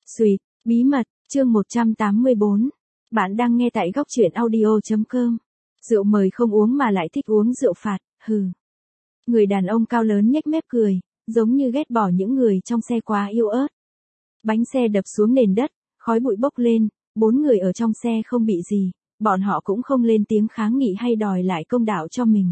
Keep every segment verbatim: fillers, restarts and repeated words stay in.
Sweet, bí mật, chương một trăm tám mươi bốn. Bạn đang nghe tại góc truyện audio chấm com. Rượu mời không uống mà lại thích uống rượu phạt, hừ. Người đàn ông cao lớn nhếch mép cười, giống như ghét bỏ những người trong xe quá yếu ớt. Bánh xe đập xuống nền đất, khói bụi bốc lên, bốn người ở trong xe không bị gì, bọn họ cũng không lên tiếng kháng nghị hay đòi lại công đạo cho mình.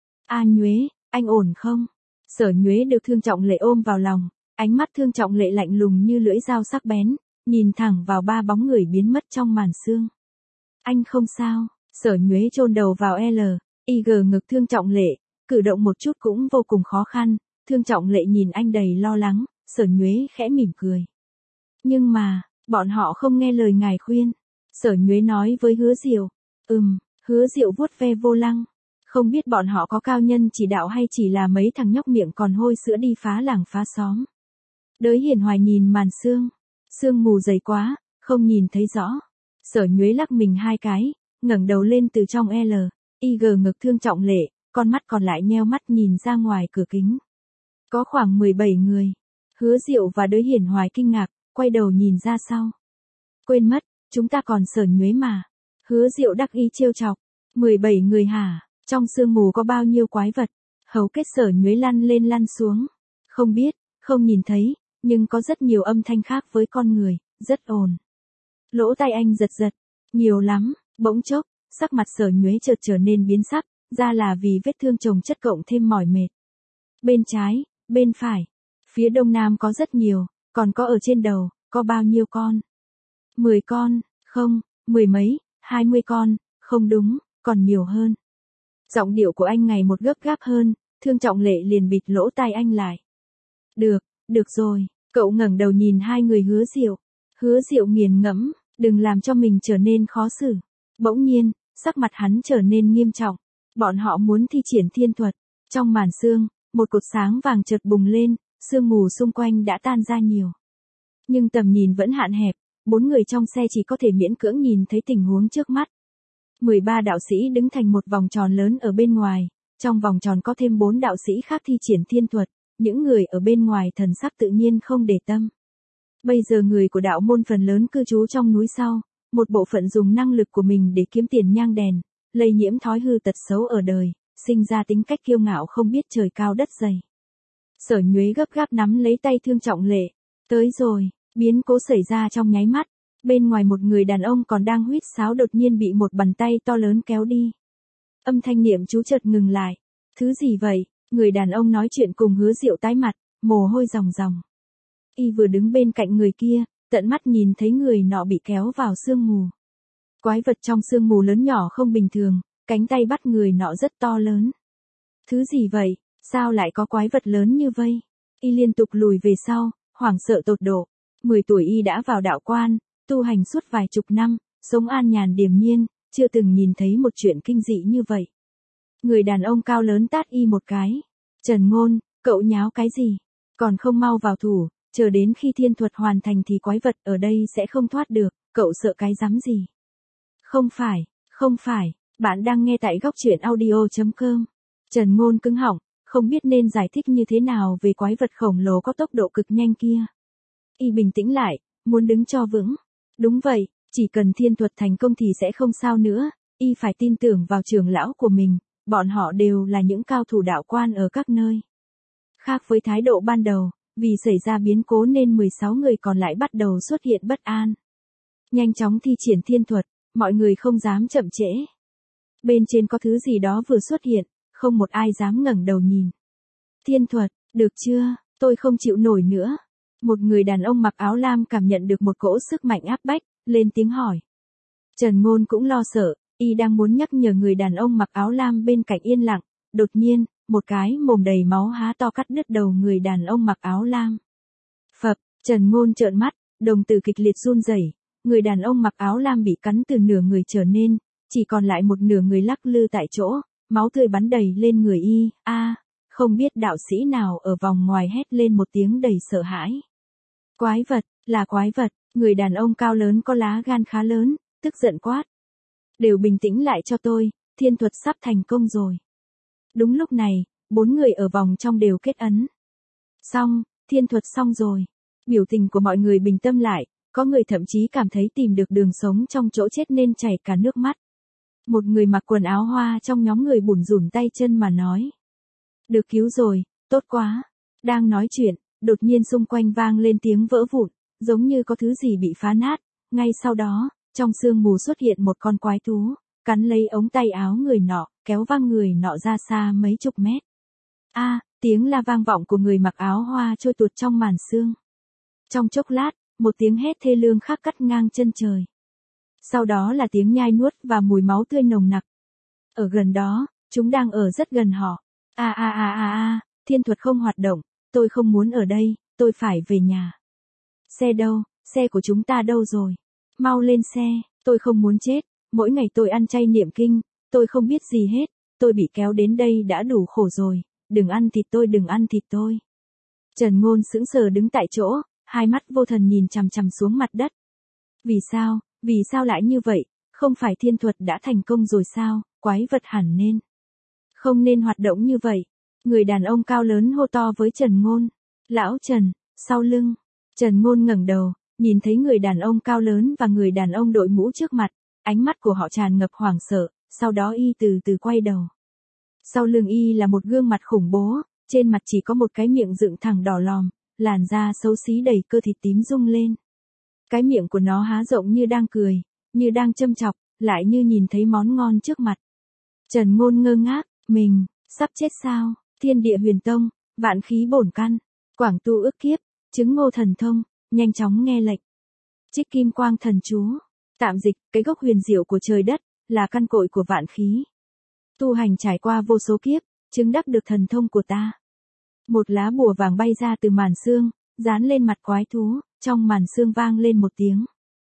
A Nhuế, anh ổn không? Sở Nhuế được Thương Trọng Lệ ôm vào lòng, ánh mắt Thương Trọng Lệ lạnh lùng như lưỡi dao sắc bén, nhìn thẳng vào ba bóng người biến mất trong màn sương. Anh không sao, Sở Nhuế chôn đầu vào L, I G ngực Thương Trọng Lệ, cử động một chút cũng vô cùng khó khăn, Thương Trọng Lệ nhìn anh đầy lo lắng, Sở Nhuế khẽ mỉm cười. Nhưng mà, bọn họ không nghe lời ngài khuyên. Sở Nhuế nói với Hứa Diệu. Ừm, Hứa Diệu vuốt ve vô lăng. Không biết bọn họ có cao nhân chỉ đạo hay chỉ là mấy thằng nhóc miệng còn hôi sữa đi phá làng phá xóm. Đới Hiền Hoài nhìn màn sương. Sương mù dày quá, không nhìn thấy rõ. Sở Nhuế lắc mình hai cái, ngẩng đầu lên từ trong L, I G ngực Thương Trọng Lệ, con mắt còn lại nheo mắt nhìn ra ngoài cửa kính. Có khoảng mười bảy người. Hứa Diệu và Đới Hiền Hoài kinh ngạc, quay đầu nhìn ra sau. Quên mất, chúng ta còn Sở Nhuế mà. Hứa Diệu đắc ý trêu chọc. mười bảy người hả? Trong sương mù có bao nhiêu quái vật? Hầu kết Sở Nhuế lăn lên lăn xuống. Không biết, không nhìn thấy, nhưng có rất nhiều âm thanh khác với con người, rất ồn. Lỗ tai anh giật giật. Nhiều lắm, bỗng chốc, sắc mặt Sở Nhuế chợt trở nên biến sắc, ra là vì vết thương chồng chất cộng thêm mỏi mệt. Bên trái, bên phải, phía đông nam có rất nhiều, còn có ở trên đầu, có bao nhiêu con? Mười con, không, mười mấy, hai mươi con, không đúng, còn nhiều hơn. Giọng điệu của anh ngày một gấp gáp hơn, Thương Trọng Lệ liền bịt lỗ tai anh lại. Được, được rồi, cậu ngẩng đầu nhìn hai người Hứa Diệu. Hứa Diệu nghiền ngẫm, đừng làm cho mình trở nên khó xử. Bỗng nhiên, sắc mặt hắn trở nên nghiêm trọng. Bọn họ muốn thi triển thiên thuật. Trong màn sương, một cột sáng vàng chợt bùng lên, sương mù xung quanh đã tan ra nhiều. Nhưng tầm nhìn vẫn hạn hẹp, bốn người trong xe chỉ có thể miễn cưỡng nhìn thấy tình huống trước mắt. mười ba đạo sĩ đứng thành một vòng tròn lớn ở bên ngoài, trong vòng tròn có thêm bốn đạo sĩ khác thi triển thiên thuật, những người ở bên ngoài thần sắc tự nhiên không để tâm. Bây giờ người của đạo môn phần lớn cư trú trong núi sau, một bộ phận dùng năng lực của mình để kiếm tiền nhang đèn, lây nhiễm thói hư tật xấu ở đời, sinh ra tính cách kiêu ngạo không biết trời cao đất dày. Sở Nhuế gấp gáp nắm lấy tay Thương Trọng Lệ. Tới rồi, biến cố xảy ra trong nháy mắt. Bên ngoài một người đàn ông còn đang huýt sáo đột nhiên bị một bàn tay to lớn kéo đi. Âm thanh niệm chú chợt ngừng lại. Thứ gì vậy? Người đàn ông nói chuyện cùng Hứa Diệu tái mặt, mồ hôi ròng ròng. Y vừa đứng bên cạnh người kia, tận mắt nhìn thấy người nọ bị kéo vào sương mù. Quái vật trong sương mù lớn nhỏ không bình thường, cánh tay bắt người nọ rất to lớn. Thứ gì vậy? Sao lại có quái vật lớn như vây? Y liên tục lùi về sau, hoảng sợ tột độ. Mười tuổi Y đã vào đạo quan, tu hành suốt vài chục năm, sống an nhàn điềm nhiên, chưa từng nhìn thấy một chuyện kinh dị như vậy. Người đàn ông cao lớn tát Y một cái. Trần Ngôn, cậu nháo cái gì? Còn không mau vào thủ, chờ đến khi thiên thuật hoàn thành thì quái vật ở đây sẽ không thoát được, cậu sợ cái rắm gì? Không phải, không phải, bạn đang nghe tại góc truyện audio chấm com. Trần Ngôn cứng họng, không biết nên giải thích như thế nào về quái vật khổng lồ có tốc độ cực nhanh kia. Y bình tĩnh lại, muốn đứng cho vững. Đúng vậy, chỉ cần thiên thuật thành công thì sẽ không sao nữa, Y phải tin tưởng vào trưởng lão của mình, bọn họ đều là những cao thủ đạo quan ở các nơi. Khác với thái độ ban đầu, vì xảy ra biến cố nên mười sáu người còn lại bắt đầu xuất hiện bất an. Nhanh chóng thi triển thiên thuật, mọi người không dám chậm trễ. Bên trên có thứ gì đó vừa xuất hiện, không một ai dám ngẩng đầu nhìn. Thiên thuật, được chưa, tôi không chịu nổi nữa. Một người đàn ông mặc áo lam cảm nhận được một cỗ sức mạnh áp bách, lên tiếng hỏi. Trần Ngôn cũng lo sợ, Y đang muốn nhắc nhở người đàn ông mặc áo lam bên cạnh yên lặng, đột nhiên, một cái mồm đầy máu há to cắt đứt đầu người đàn ông mặc áo lam. Phập, Trần Ngôn trợn mắt, đồng tử kịch liệt run rẩy, người đàn ông mặc áo lam bị cắn từ nửa người trở nên, chỉ còn lại một nửa người lắc lư tại chỗ, máu tươi bắn đầy lên người Y. A, à, không biết đạo sĩ nào ở vòng ngoài hét lên một tiếng đầy sợ hãi. Quái vật, là quái vật, người đàn ông cao lớn có lá gan khá lớn, tức giận quát. Đều bình tĩnh lại cho tôi, thiên thuật sắp thành công rồi. Đúng lúc này, bốn người ở vòng trong đều kết ấn. Xong, thiên thuật xong rồi. Biểu tình của mọi người bình tâm lại, Có người thậm chí cảm thấy tìm được đường sống trong chỗ chết nên chảy cả nước mắt. Một người mặc quần áo hoa trong nhóm người bủn rủn tay chân mà nói. Được cứu rồi, tốt quá. Đang nói chuyện, đột nhiên xung quanh vang lên tiếng vỡ vụn, giống như có thứ gì bị phá nát. Ngay sau đó, trong sương mù xuất hiện một con quái thú, cắn lấy ống tay áo người nọ, kéo văng người nọ ra xa mấy chục mét. A, tiếng la vang vọng của người mặc áo hoa trôi tuột trong màn sương. Trong chốc lát, một tiếng hét thê lương khác cắt ngang chân trời. Sau đó là tiếng nhai nuốt và mùi máu tươi nồng nặc. Ở gần đó, chúng đang ở rất gần họ. A a a a a, thiên thuật không hoạt động, tôi không muốn ở đây, tôi phải về nhà. Xe đâu, xe của chúng ta đâu rồi? Mau lên xe, tôi không muốn chết, mỗi ngày tôi ăn chay niệm kinh, tôi không biết gì hết, tôi bị kéo đến đây đã đủ khổ rồi, đừng ăn thịt tôi, đừng ăn thịt tôi. Trần Ngôn sững sờ đứng tại chỗ, hai mắt vô thần nhìn chằm chằm xuống mặt đất. Vì sao, vì sao lại như vậy, không phải thiên thuật đã thành công rồi sao, quái vật hẳn nên. Không nên hoạt động như vậy. Người đàn ông cao lớn hô to với Trần Ngôn. Lão Trần, sau lưng. Trần Ngôn ngẩng đầu, nhìn thấy người đàn ông cao lớn và người đàn ông đội mũ trước mặt, ánh mắt của họ tràn ngập hoảng sợ, sau đó y từ từ quay đầu. Sau lưng y là một gương mặt khủng bố, trên mặt chỉ có một cái miệng dựng thẳng đỏ lòm, làn da xấu xí đầy cơ thịt tím rung lên. Cái miệng của nó há rộng như đang cười, như đang châm chọc, lại như nhìn thấy món ngon trước mặt. Trần Ngôn ngơ ngác, mình, sắp chết sao, thiên địa huyền tông, vạn khí bổn căn, quảng tu ức kiếp, chứng ngô thần thông, nhanh chóng nghe lệnh. Trích kim quang thần chú, tạm dịch, cái gốc huyền diệu của trời đất, là căn cội của vạn khí. Tu hành trải qua vô số kiếp, chứng đắc được thần thông của ta. Một lá bùa vàng bay ra từ màn sương, dán lên mặt quái thú, trong màn sương vang lên một tiếng.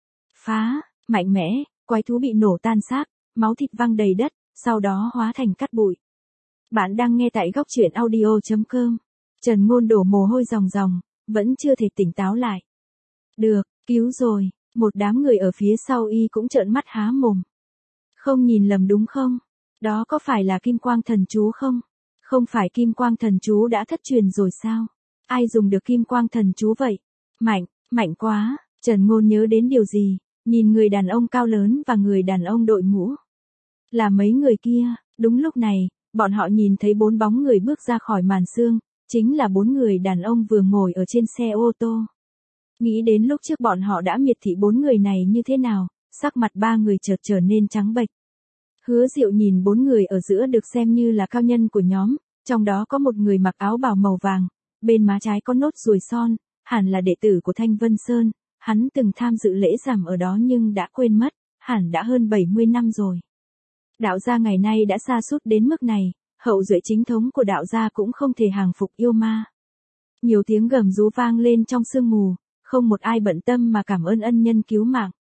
Phá, mạnh mẽ, quái thú bị nổ tan xác, máu thịt văng đầy đất, sau đó hóa thành cát bụi. Bạn đang nghe tại góc truyện audio chấm com. Trần Ngôn đổ mồ hôi ròng ròng, vẫn chưa thể tỉnh táo lại. Được, cứu rồi, một đám người ở phía sau y cũng trợn mắt há mồm. Không nhìn lầm đúng không? Đó có phải là kim quang thần chú không? Không phải kim quang thần chú đã thất truyền rồi sao? Ai dùng được kim quang thần chú vậy? Mạnh, mạnh quá, Trần Ngôn nhớ đến điều gì, nhìn người đàn ông cao lớn và người đàn ông đội mũ. Là mấy người kia, đúng lúc này, bọn họ nhìn thấy bốn bóng người bước ra khỏi màn sương, chính là bốn người đàn ông vừa ngồi ở trên xe ô tô. Nghĩ đến lúc trước bọn họ đã miệt thị bốn người này như thế nào, sắc mặt ba người chợt trở nên trắng bệch. Hứa Diệu nhìn bốn người ở giữa được xem như là cao nhân của nhóm, trong đó có một người mặc áo bào màu vàng, bên má trái có nốt ruồi son, hẳn là đệ tử của Thanh Vân Sơn, hắn từng tham dự lễ rằm ở đó nhưng đã quên mất, hẳn đã hơn bảy mươi năm rồi. Đạo gia ngày nay đã sa sút đến mức này, hậu duệ chính thống của đạo gia cũng không thể hàng phục yêu ma. Nhiều tiếng gầm rú vang lên trong sương mù, không một ai bận tâm mà cảm ơn ân nhân cứu mạng.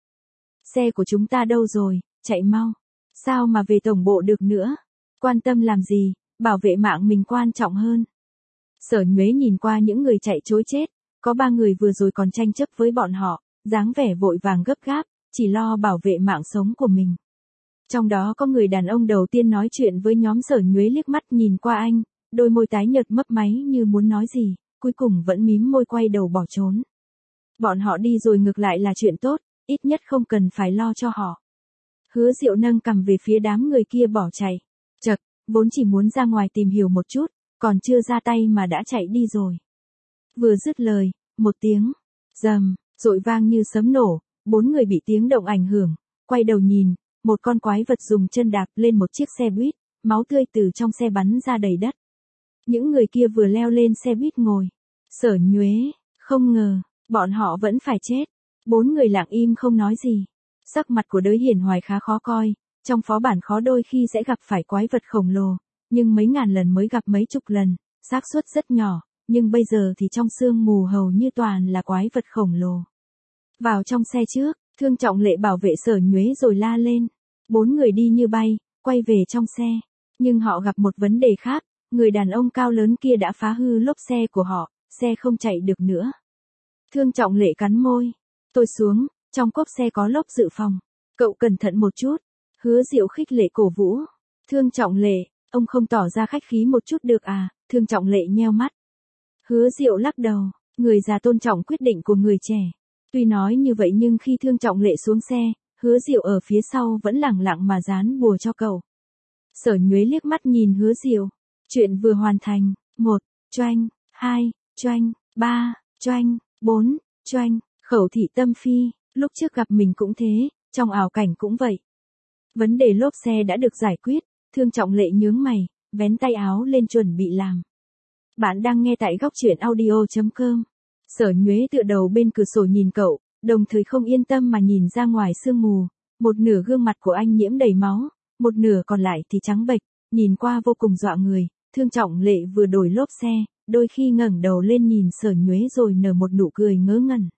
Xe của chúng ta đâu rồi, chạy mau. Sao mà về tổng bộ được nữa? Quan tâm làm gì, bảo vệ mạng mình quan trọng hơn. Sở Nhuế nhìn qua những người chạy trối chết, có ba người vừa rồi còn tranh chấp với bọn họ, dáng vẻ vội vàng gấp gáp, chỉ lo bảo vệ mạng sống của mình. Trong đó có người đàn ông đầu tiên nói chuyện với nhóm Sở Nhuế liếc mắt nhìn qua anh, đôi môi tái nhợt mấp máy như muốn nói gì, cuối cùng vẫn mím môi quay đầu bỏ trốn. Bọn họ đi rồi ngược lại là chuyện tốt, ít nhất không cần phải lo cho họ. Hứa Diệu nâng cằm về phía đám người kia bỏ chạy. Chật, vốn chỉ muốn ra ngoài tìm hiểu một chút, còn chưa ra tay mà đã chạy đi rồi. Vừa dứt lời, một tiếng rầm, dội vang như sấm nổ, bốn người bị tiếng động ảnh hưởng, quay đầu nhìn, một con quái vật dùng chân đạp lên một chiếc xe buýt, máu tươi từ trong xe bắn ra đầy đất. Những người kia vừa leo lên xe buýt ngồi. Sở Nhuế, không ngờ, bọn họ vẫn phải chết. Bốn người lặng im không nói gì. Sắc mặt của Đới Hiển Hoài khá khó coi, trong phó bản khó đôi khi sẽ gặp phải quái vật khổng lồ, nhưng mấy ngàn lần mới gặp mấy chục lần, xác suất rất nhỏ, nhưng bây giờ thì trong sương mù hầu như toàn là quái vật khổng lồ. Vào trong xe trước, Thương Trọng Lệ bảo vệ Sở Nhuế rồi la lên. Bốn người đi như bay, quay về trong xe, nhưng họ gặp một vấn đề khác, người đàn ông cao lớn kia đã phá hư lốp xe của họ, xe không chạy được nữa. Thương Trọng Lệ cắn môi. Tôi xuống, trong cốp xe có lốp dự phòng. Cậu cẩn thận một chút. Hứa Diệu khích lệ cổ vũ. Thương Trọng Lệ, ông không tỏ ra khách khí một chút được à? Thương Trọng Lệ nheo mắt. Hứa Diệu lắc đầu, người già tôn trọng quyết định của người trẻ. Tuy nói như vậy nhưng khi Thương Trọng Lệ xuống xe, Hứa Diệu ở phía sau vẫn lẳng lặng mà dán bùa cho cậu. Sở Nhuế liếc mắt nhìn Hứa Diệu. Chuyện vừa hoàn thành. Một, choanh, hai, choanh, ba, choanh, bốn, choanh, Khẩu Thị Tâm Phi, lúc trước gặp mình cũng thế, trong ảo cảnh cũng vậy. Vấn đề lốp xe đã được giải quyết, Thương Trọng Lệ nhướng mày, vén tay áo lên chuẩn bị làm. Bạn đang nghe tại góc truyện audio chấm com. Sở Nhuế tựa đầu bên cửa sổ nhìn cậu, đồng thời không yên tâm mà nhìn ra ngoài sương mù. Một nửa gương mặt của anh nhiễm đầy máu, một nửa còn lại thì trắng bệch, nhìn qua vô cùng dọa người. Thương Trọng Lệ vừa đổi lốp xe, đôi khi ngẩng đầu lên nhìn Sở Nhuế rồi nở một nụ cười ngớ ngẩn.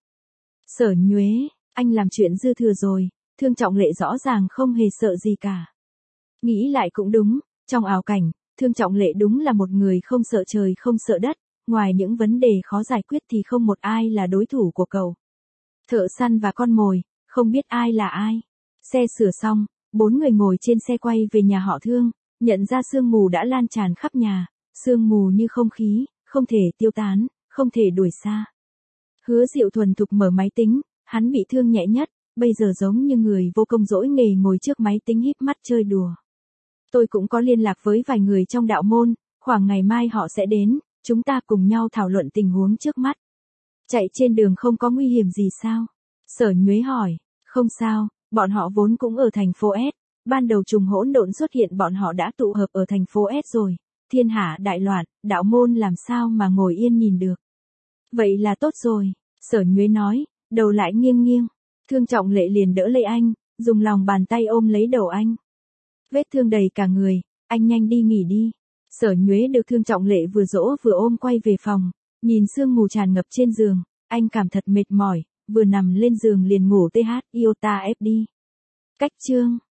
Sở Nhuế, anh làm chuyện dư thừa rồi. Thương Trọng Lệ rõ ràng không hề sợ gì cả. Nghĩ lại cũng đúng, trong ảo cảnh, Thương Trọng Lệ đúng là một người không sợ trời không sợ đất, ngoài những vấn đề khó giải quyết thì không một ai là đối thủ của cậu. Thợ săn và con mồi, không biết ai là ai. Xe sửa xong, bốn người ngồi trên xe quay về nhà họ Thương, nhận ra sương mù đã lan tràn khắp nhà, sương mù như không khí, không thể tiêu tán, không thể đuổi xa. Hứa Diệu thuần thục mở máy tính, hắn bị thương nhẹ nhất, bây giờ giống như người vô công dỗi nghề ngồi trước máy tính híp mắt chơi đùa. Tôi cũng có liên lạc với vài người trong đạo môn, khoảng ngày mai họ sẽ đến, chúng ta cùng nhau thảo luận tình huống trước mắt. Chạy trên đường không có nguy hiểm gì sao? Sở Nhuế hỏi, không sao, bọn họ vốn cũng ở thành phố S, ban đầu trùng hỗn độn xuất hiện bọn họ đã tụ hợp ở thành phố S rồi, thiên hạ đại loạn, đạo môn làm sao mà ngồi yên nhìn được. Vậy là tốt rồi, Sở Nhuế nói, đầu lại nghiêng nghiêng. Thương Trọng Lệ liền đỡ lấy anh, dùng lòng bàn tay ôm lấy đầu anh. Vết thương đầy cả người, anh nhanh đi nghỉ đi. Sở Nhuế được Thương Trọng Lệ vừa dỗ vừa ôm quay về phòng, nhìn sương mù tràn ngập trên giường, anh cảm thật mệt mỏi, vừa nằm lên giường liền ngủ tê hát iota ép đi. Cách chương